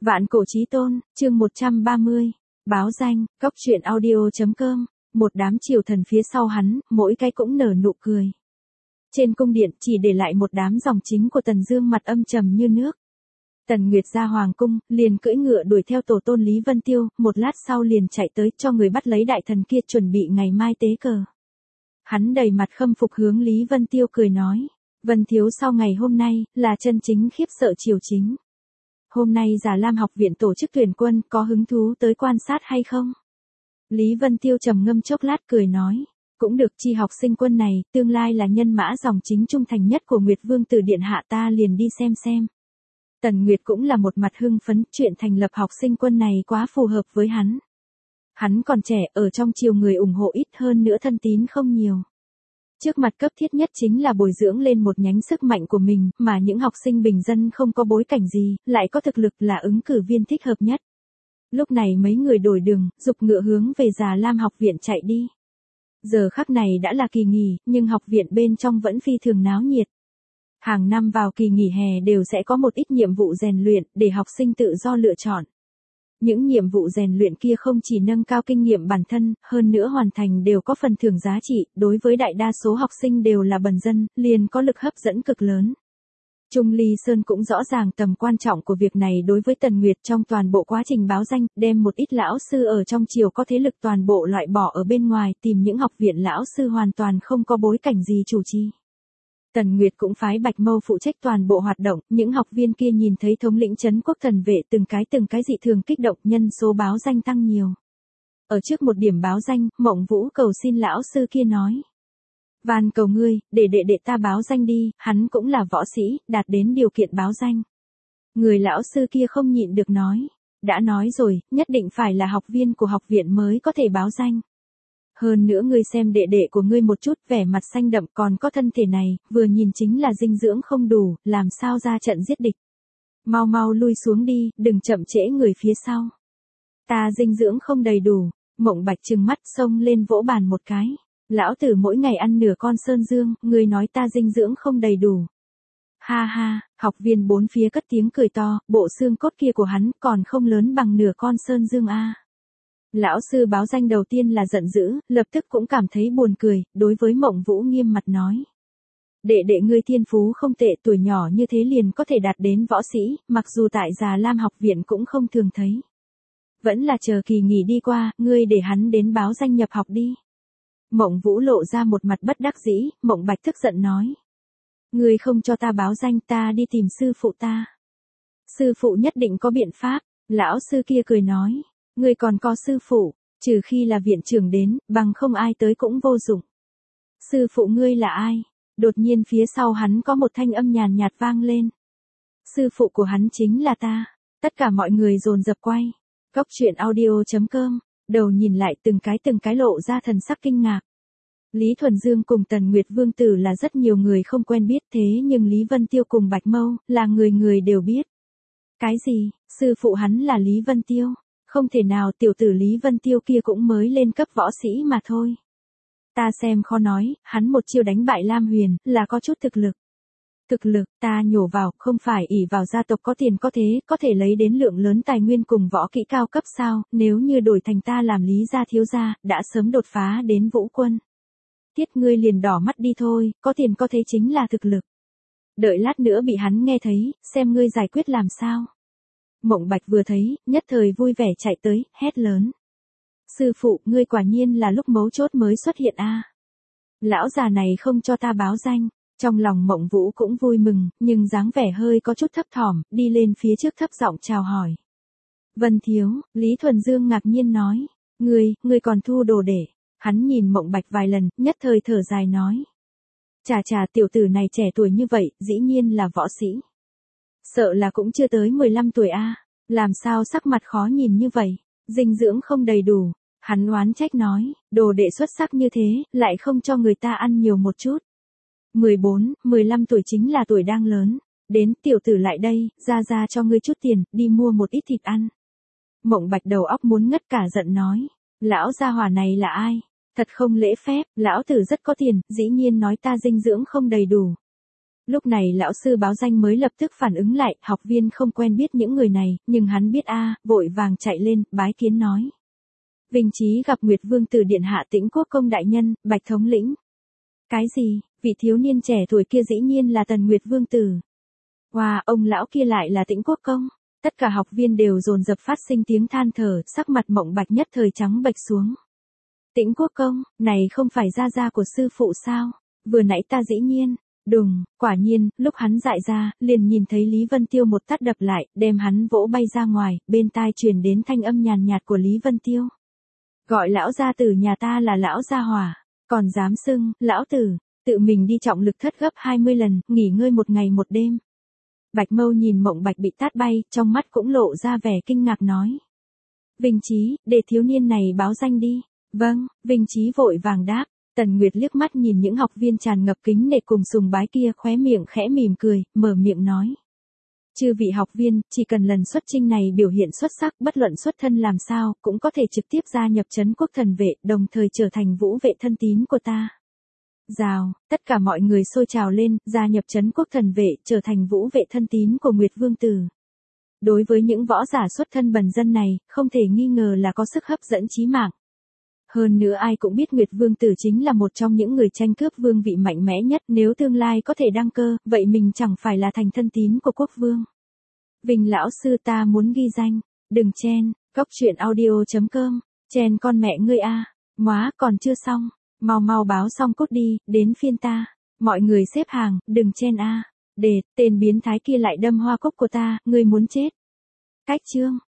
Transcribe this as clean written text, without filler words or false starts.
Vạn cổ chí tôn, chương 130. Báo danh, cóc truyện audio.com. Một đám triều thần phía sau hắn, mỗi cái cũng nở nụ cười. Trên cung điện chỉ để lại một đám dòng chính của Tần Dương mặt âm trầm như nước. Tần Nguyệt ra hoàng cung, liền cưỡi ngựa đuổi theo tổ tôn Lý Vân Tiêu, một lát sau liền chạy tới cho người bắt lấy đại thần kia chuẩn bị ngày mai tế cờ. Hắn đầy mặt khâm phục hướng Lý Vân Tiêu cười nói, Vân thiếu sau ngày hôm nay, là chân chính khiếp sợ triều chính. Hôm nay Già Lam học viện tổ chức tuyển quân, có hứng thú tới quan sát hay không? Lý Vân Tiêu trầm ngâm chốc lát cười nói, cũng được, chi học sinh quân này, tương lai là nhân mã dòng chính trung thành nhất của Nguyệt Vương Tử điện hạ, ta liền đi xem. Tần Nguyệt cũng là một mặt hưng phấn, chuyện thành lập học sinh quân này quá phù hợp với hắn. Hắn còn trẻ, ở trong triều người ủng hộ ít, hơn nữa thân tín không nhiều. Trước mặt cấp thiết nhất chính là bồi dưỡng lên một nhánh sức mạnh của mình, mà những học sinh bình dân không có bối cảnh gì, lại có thực lực là ứng cử viên thích hợp nhất. Lúc này mấy người đổi đường, giục ngựa hướng về Già Lam học viện chạy đi. Giờ khắc này đã là kỳ nghỉ, nhưng học viện bên trong vẫn phi thường náo nhiệt. Hàng năm vào kỳ nghỉ hè đều sẽ có một ít nhiệm vụ rèn luyện, để học sinh tự do lựa chọn. Những nhiệm vụ rèn luyện kia không chỉ nâng cao kinh nghiệm bản thân, hơn nữa hoàn thành đều có phần thưởng giá trị, đối với đại đa số học sinh đều là bần dân, liền có lực hấp dẫn cực lớn. Trung Ly Sơn cũng rõ ràng tầm quan trọng của việc này đối với Tần Nguyệt trong toàn bộ quá trình báo danh, đem một ít lão sư ở trong triều có thế lực toàn bộ loại bỏ ở bên ngoài, tìm những học viện lão sư hoàn toàn không có bối cảnh gì chủ trì. Tần Nguyệt cũng phái Bạch Mâu phụ trách toàn bộ hoạt động, những học viên kia nhìn thấy thống lĩnh trấn quốc thần vệ từng cái dị thường kích động, nhân số báo danh tăng nhiều. Ở trước một điểm báo danh, Mộng Vũ cầu xin lão sư kia nói. Van cầu ngươi, để đệ ta báo danh đi, hắn cũng là võ sĩ, đạt đến điều kiện báo danh. Người lão sư kia không nhịn được nói. Đã nói rồi, nhất định phải là học viên của học viện mới có thể báo danh. Hơn nữa ngươi xem đệ của ngươi một chút, vẻ mặt xanh đậm, còn có thân thể này, vừa nhìn chính là dinh dưỡng không đủ, làm sao ra trận giết địch. Mau lui xuống đi, đừng chậm trễ người phía sau. Ta dinh dưỡng không đầy đủ. Mộng Bạch trừng mắt xông lên vỗ bàn một cái. Lão tử mỗi ngày ăn nửa con sơn dương, ngươi nói ta dinh dưỡng không đầy đủ. Ha, học viên bốn phía cất tiếng cười to, bộ xương cốt kia của hắn còn không lớn bằng nửa con sơn dương a. Lão sư báo danh đầu tiên là giận dữ, lập tức cũng cảm thấy buồn cười, đối với Mộng Vũ nghiêm mặt nói. Đệ ngươi thiên phú không tệ, tuổi nhỏ như thế liền có thể đạt đến võ sĩ, mặc dù tại Già Lam học viện cũng không thường thấy. Vẫn là chờ kỳ nghỉ đi qua, ngươi để hắn đến báo danh nhập học đi. Mộng Vũ lộ ra một mặt bất đắc dĩ, Mộng Bạch tức giận nói. Ngươi không cho ta báo danh, ta đi tìm sư phụ ta. Sư phụ nhất định có biện pháp, lão sư kia cười nói. Ngươi còn có sư phụ, trừ khi là viện trưởng đến, bằng không ai tới cũng vô dụng. Sư phụ ngươi là ai? Đột nhiên phía sau hắn có một thanh âm nhàn nhạt vang lên. Sư phụ của hắn chính là ta. Tất cả mọi người dồn dập quay. Cóc truyện audio.com. Đầu nhìn lại từng cái lộ ra thần sắc kinh ngạc. Lý Thuần Dương cùng Tần Nguyệt Vương Tử là rất nhiều người không quen biết, thế nhưng Lý Vân Tiêu cùng Bạch Mâu là người đều biết. Cái gì? Sư phụ hắn là Lý Vân Tiêu? Không thể nào, tiểu tử Lý Vân Tiêu kia cũng mới lên cấp võ sĩ mà thôi. Ta xem khó nói, hắn một chiêu đánh bại Lam Huyền, là có chút thực lực. Thực lực, ta nhổ vào, không phải ỷ vào gia tộc có tiền có thế, có thể lấy đến lượng lớn tài nguyên cùng võ kỹ cao cấp sao, nếu như đổi thành ta làm Lý gia thiếu gia, đã sớm đột phá đến vũ quân. Tiết ngươi liền đỏ mắt đi thôi, có tiền có thế chính là thực lực. Đợi lát nữa bị hắn nghe thấy, xem ngươi giải quyết làm sao. Mộng Bạch vừa thấy, nhất thời vui vẻ chạy tới, hét lớn. Sư phụ, ngươi quả nhiên là lúc mấu chốt mới xuất hiện a. Lão già này không cho ta báo danh. Trong lòng Mộng Vũ cũng vui mừng, nhưng dáng vẻ hơi có chút thấp thỏm, đi lên phía trước thấp giọng chào hỏi. Vân thiếu, Lý Thuần Dương ngạc nhiên nói. Ngươi còn thu đồ để. Hắn nhìn Mộng Bạch vài lần, nhất thời thở dài nói. Chà, tiểu tử này trẻ tuổi như vậy, dĩ nhiên là võ sĩ. Sợ là cũng chưa tới 15 tuổi a. Làm sao sắc mặt khó nhìn như vậy, dinh dưỡng không đầy đủ. Hắn oán trách nói, đồ đệ xuất sắc như thế, lại không cho người ta ăn nhiều một chút. 14, 15 tuổi chính là tuổi đang lớn. Đến, tiểu tử lại đây, ra cho ngươi chút tiền, đi mua một ít thịt ăn. Mộng Bạch đầu óc muốn ngất cả giận nói. Lão gia hỏa này là ai? Thật không lễ phép, lão tử rất có tiền, dĩ nhiên nói ta dinh dưỡng không đầy đủ. Lúc này lão sư báo danh mới lập tức phản ứng lại, học viên không quen biết những người này, nhưng hắn biết vội vàng chạy lên, bái kiến nói. Vinh Chí gặp Nguyệt Vương Tử điện hạ Tĩnh Quốc công đại nhân, Bạch thống lĩnh. Cái gì, vị thiếu niên trẻ tuổi kia dĩ nhiên là Tần Nguyệt Vương Tử. Wow, ông lão kia lại là Tĩnh Quốc công. Tất cả học viên đều dồn dập phát sinh tiếng than thở, sắc mặt Mộng Bạch nhất thời trắng bệch xuống. Tĩnh Quốc công, này không phải gia gia của sư phụ sao? Vừa nãy ta dĩ nhiên. Đùng, quả nhiên, lúc hắn dại ra, liền nhìn thấy Lý Vân Tiêu một tát đập lại, đem hắn vỗ bay ra ngoài, bên tai truyền đến thanh âm nhàn nhạt của Lý Vân Tiêu. Gọi lão gia tử nhà ta là lão gia hỏa, còn dám xưng, lão tử, tự mình đi trọng lực thất gấp 20 lần, nghỉ ngơi một ngày một đêm. Bạch Mâu nhìn Mộng Bạch bị tát bay, trong mắt cũng lộ ra vẻ kinh ngạc nói. Vinh Chí, để thiếu niên này báo danh đi. Vâng, Vinh Chí vội vàng đáp. Tần Nguyệt liếc mắt nhìn những học viên tràn ngập kính nể cùng sùng bái kia, khóe miệng khẽ mỉm cười, mở miệng nói. Chư vị học viên, chỉ cần lần xuất chinh này biểu hiện xuất sắc, bất luận xuất thân làm sao, cũng có thể trực tiếp gia nhập Trấn Quốc Thần Vệ, đồng thời trở thành vũ vệ thân tín của ta. Rào, tất cả mọi người xôi trào lên, gia nhập Trấn Quốc Thần Vệ, trở thành vũ vệ thân tín của Nguyệt Vương Tử. Đối với những võ giả xuất thân bần dân này, không thể nghi ngờ là có sức hấp dẫn chí mạng. Hơn nữa ai cũng biết Nguyệt Vương Tử chính là một trong những người tranh cướp vương vị mạnh mẽ nhất, nếu tương lai có thể đăng cơ, vậy mình chẳng phải là thành thân tín của quốc vương. Vinh lão sư ta muốn ghi danh, đừng chen, coctruyện.audio.com, chen con mẹ ngươi móa còn chưa xong, mau báo xong cốt đi, đến phiên ta, mọi người xếp hàng, đừng chen để, tên biến thái kia lại đâm hoa cúc của ta, ngươi muốn chết. Cách chương.